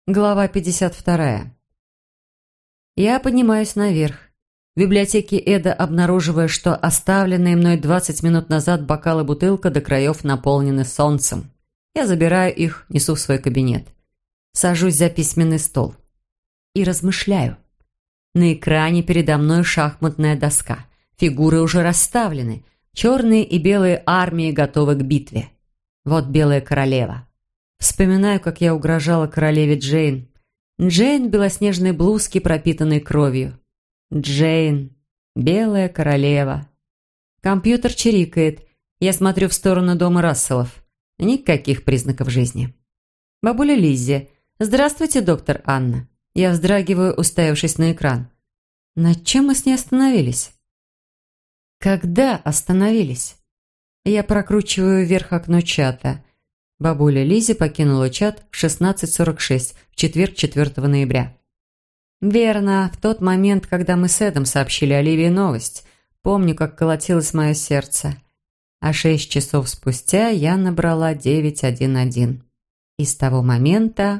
Глава 52. Я поднимаюсь наверх. В библиотеке Эда обнаруживаю, что оставленные мной 20 минут назад бокал и бутылка до краев наполнены солнцем. Я забираю их, несу в свой кабинет. Сажусь за письменный стол. И размышляю. На экране передо мной шахматная доска. Фигуры уже расставлены. Черные и белые армии готовы к битве. Вот белая королева. Вспоминаю, как я угрожала королеве Джейн. Джейн в белоснежной блузке, пропитанной кровью. Джейн, белая королева. Компьютер чирикает. Я смотрю в сторону дома Расселов. Никаких признаков жизни. Бабуля Лиззи. «Здравствуйте, доктор Анна». Я вздрагиваю, уставившись на экран. Над чем мы с ней остановились? Когда остановились? Я прокручиваю вверх окно чата. Бабуля Лиззи покинула чат в 16:46, в четверг, 4 ноября. Верно, в тот момент, когда мы с Эдом сообщили Оливии новость. Помню, как колотилось мое сердце. А 6 часов спустя я набрала 911. И с того момента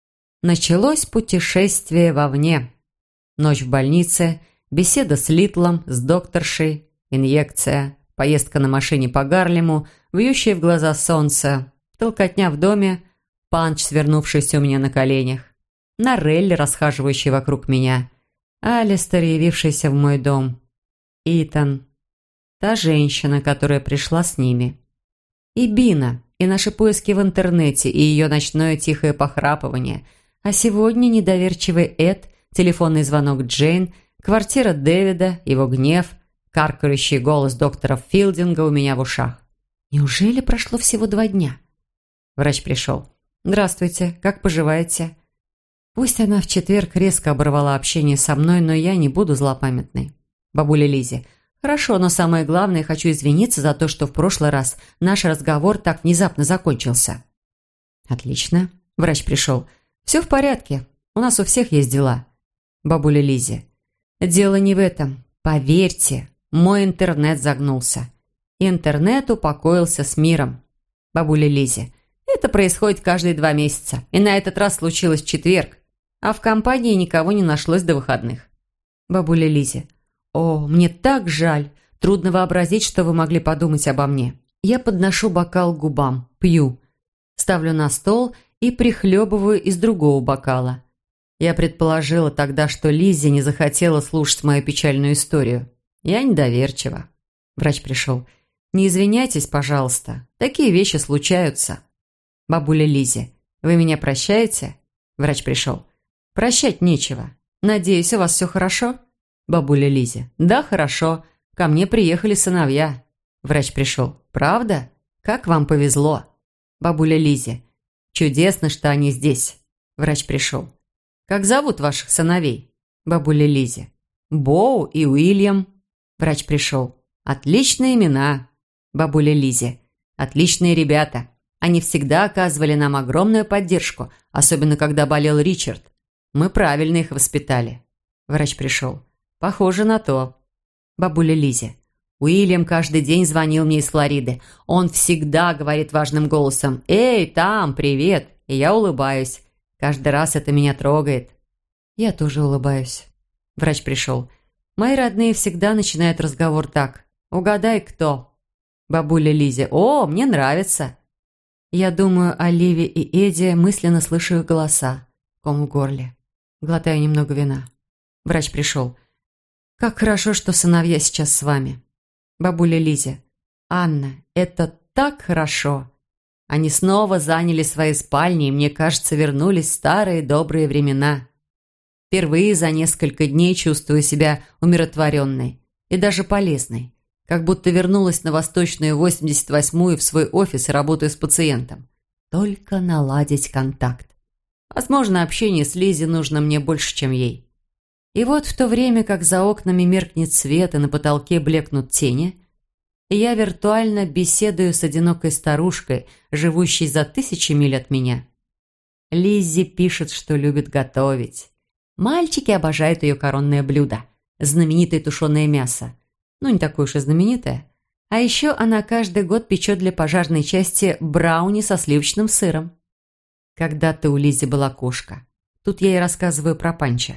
началось путешествие вовне. Ночь в больнице, беседа с Литлом, с докторшей, инъекция, поездка на машине по Гарлему, вьющее в глаза солнце, толкотня в доме, Панч, свернувшийся у меня на коленях, Норрелли, расхаживающий вокруг меня, Алистер, явившийся в мой дом, Итан, та женщина, которая пришла с ними, и Бина, и наши поиски в интернете, и ее ночное тихое похрапывание, а сегодня недоверчивый Эд, телефонный звонок Джейн, квартира Дэвида, его гнев, каркающий голос доктора Филдинга у меня в ушах. Неужели прошло всего 2 дня? Врач пришел. «Здравствуйте, как поживаете?» Пусть она в четверг резко оборвала общение со мной, но я не буду злопамятной. Бабуля Лиззи. «Хорошо, но самое главное, хочу извиниться за то, что в прошлый раз наш разговор так внезапно закончился». «Отлично». Врач пришел. «Все в порядке. У нас у всех есть дела». Бабуля Лиззи. «Дело не в этом. Поверьте, мой интернет загнулся. Интернет упокоился с миром». Бабуля Лиззи. «Это происходит каждые 2 месяца. И на этот раз случилось в четверг. А в компании никого не нашлось до выходных». Бабуля Лиззи. «О, мне так жаль. Трудно вообразить, что вы могли подумать обо мне». Я подношу бокал к губам, пью. Ставлю на стол и прихлебываю из другого бокала. Я предположила тогда, что Лиззи не захотела слушать мою печальную историю. Я недоверчива. Врач пришел. «Не извиняйтесь, пожалуйста. Такие вещи случаются». Бабуля Лиззи. «Вы меня прощаете?» Врач пришел. «Прощать нечего. Надеюсь, у вас все хорошо?» Бабуля Лиззи. «Да, хорошо. Ко мне приехали сыновья». Врач пришел. «Правда? Как вам повезло?» Бабуля Лиззи. «Чудесно, что они здесь». Врач пришел. «Как зовут ваших сыновей?» Бабуля Лиззи. «Боу и Уильям». Врач пришел. «Отличные имена». Бабуля Лиззи. «Отличные ребята. Они всегда оказывали нам огромную поддержку, особенно когда болел Ричард. Мы правильно их воспитали». Врач пришел. «Похоже на то». Бабуля Лиззи. «Уильям каждый день звонил мне из Флориды. Он всегда говорит важным голосом: «Эй, там, привет!» И я улыбаюсь. Каждый раз это меня трогает». Я тоже улыбаюсь. Врач пришел. «Мои родные всегда начинают разговор так: угадай, кто?» Бабуля Лиззи. «О, мне нравится». Я думаю о Ливе и Эдди, мысленно слышу их голоса. Ком в горле. Глотаю немного вина. Врач пришел. «Как хорошо, что сыновья сейчас с вами». Бабуля Лиззи. «Анна, это так хорошо». Они снова заняли свои спальни, и, мне кажется, вернулись старые добрые времена. Впервые за несколько дней чувствую себя умиротворенной и даже полезной. Как будто вернулась на Восточную 88-ю в свой офис и работаю с пациентом. Только наладить контакт. Возможно, общение с Лиззи нужно мне больше, чем ей. И вот в то время, как за окнами меркнет свет и на потолке блекнут тени, я виртуально беседую с одинокой старушкой, живущей за 1000 миль от меня. Лиззи пишет, что любит готовить. Мальчики обожают ее коронное блюдо – знаменитое тушеное мясо. Ну, не такое уж и знаменитое. А еще она каждый год печет для пожарной части брауни со сливочным сыром. Когда-то у Лиззи была кошка. Тут я и рассказываю про Панча.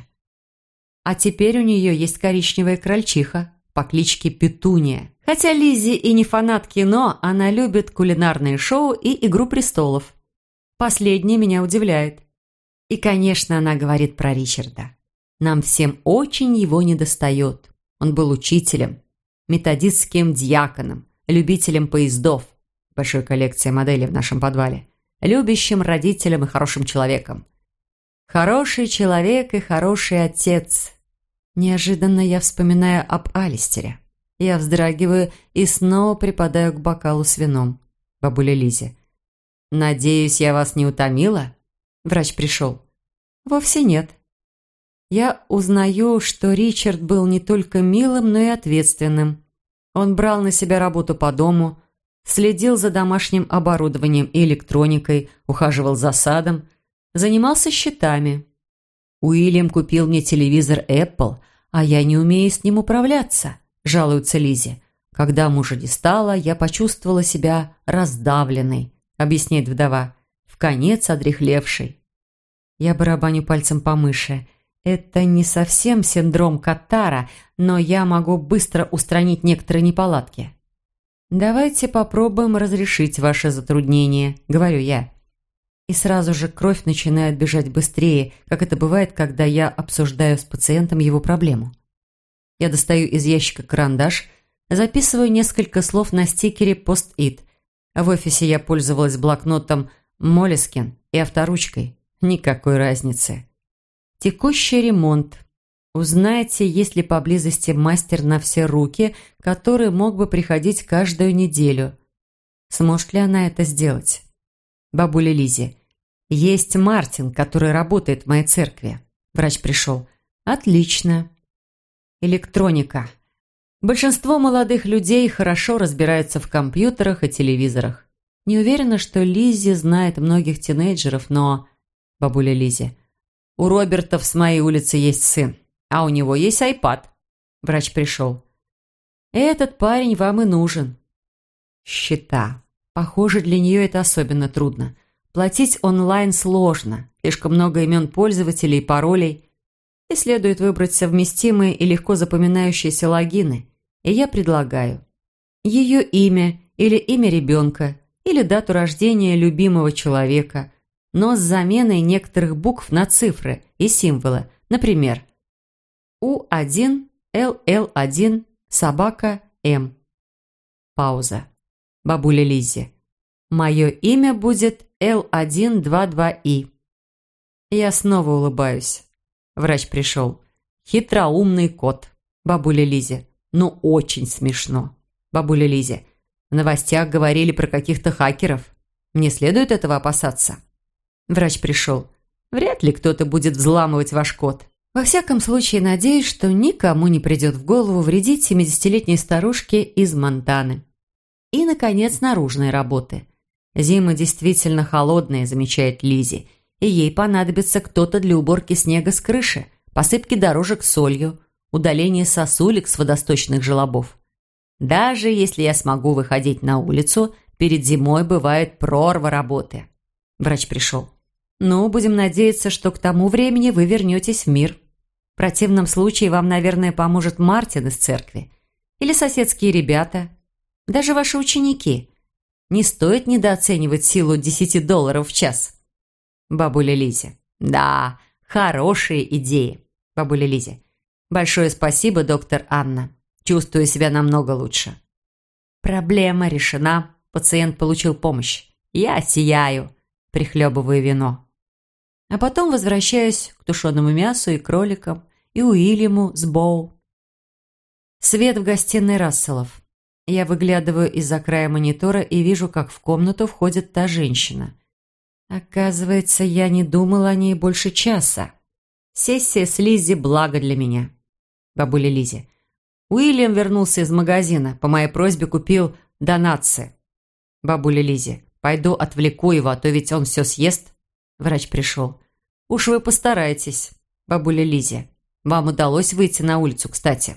А теперь у нее есть коричневая крольчиха по кличке Петуния. Хотя Лиззи и не фанат кино, она любит кулинарные шоу и «Игру престолов». Последнее меня удивляет. И, конечно, она говорит про Ричарда. Нам всем очень его недостает. Он был учителем, методистским диаконом, любителем поездов, большой коллекцией моделей в нашем подвале, любящим родителем и хорошим человеком. Хороший человек и хороший отец. Неожиданно я вспоминаю об Алистере. Я вздрагиваю и снова припадаю к бокалу с вином. Бабуля Лизе. «Надеюсь, я вас не утомила?» Врач пришел. «Вовсе нет». Я узнаю, что Ричард был не только милым, но и ответственным. Он брал на себя работу по дому, следил за домашним оборудованием и электроникой, ухаживал за садом, занимался счетами. Уильям купил мне телевизор Apple, а я не умею с ним управляться, жалуется Лиззи. Когда мужа не стало, я почувствовала себя раздавленной, объясняет вдова, вконец одряхлевшей. Я барабаню пальцем по мыши. Это не совсем синдром Каттара, но я могу быстро устранить некоторые неполадки. «Давайте попробуем разрешить ваше затруднение», — говорю я. И сразу же кровь начинает бежать быстрее, как это бывает, когда я обсуждаю с пациентом его проблему. Я достаю из ящика карандаш, записываю несколько слов на стикере «Пост-ит». В офисе я пользовалась блокнотом «Молескин» и авторучкой. Никакой разницы. Текущий ремонт. Узнайте, есть ли поблизости мастер на все руки, который мог бы приходить каждую неделю. Сможет ли она это сделать? Бабуля Лиззи. Есть Мартин, который работает в моей церкви. Врач пришел. Отлично. Электроника. Большинство молодых людей хорошо разбираются в компьютерах и телевизорах. Не уверена, что Лиззи знает многих тинейджеров, но... Бабуля Лиззи. У Робертов с моей улицы есть сын, а у него есть iPad. Врач пришел. Этот парень вам и нужен. Счета. Похоже, для нее это особенно трудно. Платить онлайн сложно. Слишком много имен пользователей и паролей. И следует выбрать совместимые и легко запоминающиеся логины. И я предлагаю ее имя или имя ребенка, или дату рождения любимого человека, но с заменой некоторых букв на цифры и символы. Например, У1, ЛЛ1, собака, М. Пауза. Бабуля Лиззи. Мое имя будет Л122И. Я снова улыбаюсь. Врач пришел. Хитроумный кот. Бабуля Лиззи. Ну, очень смешно. Бабуля Лиззи. В новостях говорили про каких-то хакеров. Мне следует этого опасаться? Врач пришел. Вряд ли кто-то будет взламывать ваш код. Во всяком случае, надеюсь, что никому не придет в голову вредить 70-летней старушке из Монтаны. И, наконец, наружные работы. Зимы действительно холодные, замечает Лиззи, и ей понадобится кто-то для уборки снега с крыши, посыпки дорожек солью, удаления сосулек с водосточных желобов. Даже если я смогу выходить на улицу, перед зимой бывает прорва работы. Врач пришел. Ну, будем надеяться, что к тому времени вы вернетесь в мир. В противном случае вам, наверное, поможет Мартин из церкви. Или соседские ребята. Даже ваши ученики. Не стоит недооценивать силу $10 в час. Бабуля Лиззи. Да, хорошие идеи. Бабуля Лиззи. Большое спасибо, доктор Анна. Чувствую себя намного лучше. Проблема решена. Пациент получил помощь. Я сияю. Прихлебываю вино. А потом возвращаюсь к тушеному мясу и кроликам, и Уильяму с Боу. Свет в гостиной Расселов. Я выглядываю из-за края монитора и вижу, как в комнату входит та женщина. Оказывается, я не думала о ней больше часа. Сессия с Лиззи – благо для меня. Бабуля Лиззи. Уильям вернулся из магазина. По моей просьбе купил донатсы. Бабуля Лиззи. Пойду отвлеку его, а то ведь он все съест. Врач пришел. Уж вы постарайтесь. Бабуля Лиззи. Вам удалось выйти на улицу, кстати?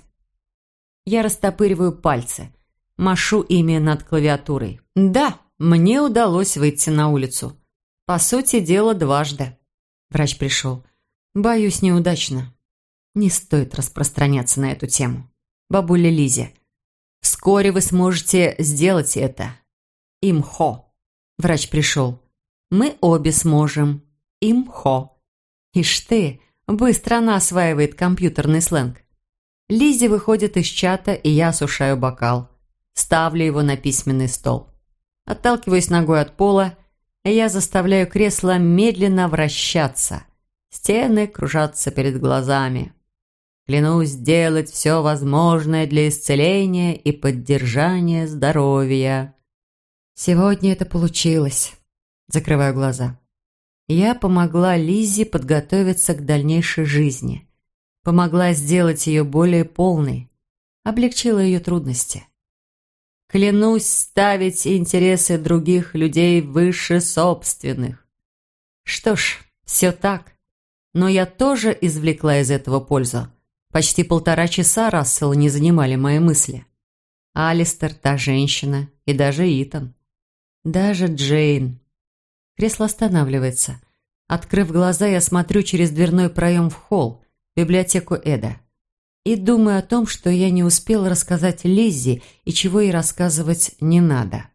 Я растопыриваю пальцы. Машу ими над клавиатурой. Да, мне удалось выйти на улицу. По сути дела, дважды. Врач пришел. Боюсь, неудачно. Не стоит распространяться на эту тему. Бабуля Лизе, вскоре вы сможете сделать это. Имхо. Врач пришел. Мы обе сможем. Имхо. Ишь ты, быстро она осваивает компьютерный сленг. Лиззи выходит из чата, и я осушаю бокал. Ставлю его на письменный стол. Отталкиваюсь ногой от пола, и я заставляю кресло медленно вращаться. Стены кружатся перед глазами. Клянусь сделать все возможное для исцеления и поддержания здоровья. Сегодня это получилось. Закрываю глаза. Я помогла Лиззе подготовиться к дальнейшей жизни. Помогла сделать ее более полной. Облегчила ее трудности. Клянусь ставить интересы других людей выше собственных. Что ж, все так. Но я тоже извлекла из этого пользу. Почти 1,5 часа Рассела не занимали мои мысли. Алистер, та женщина, и даже Итан. Даже Джейн. Кресло останавливается. Открыв глаза, я смотрю через дверной проем в холл, в библиотеку Эда. И думаю о том, что я не успела рассказать Лиззи и чего ей рассказывать не надо.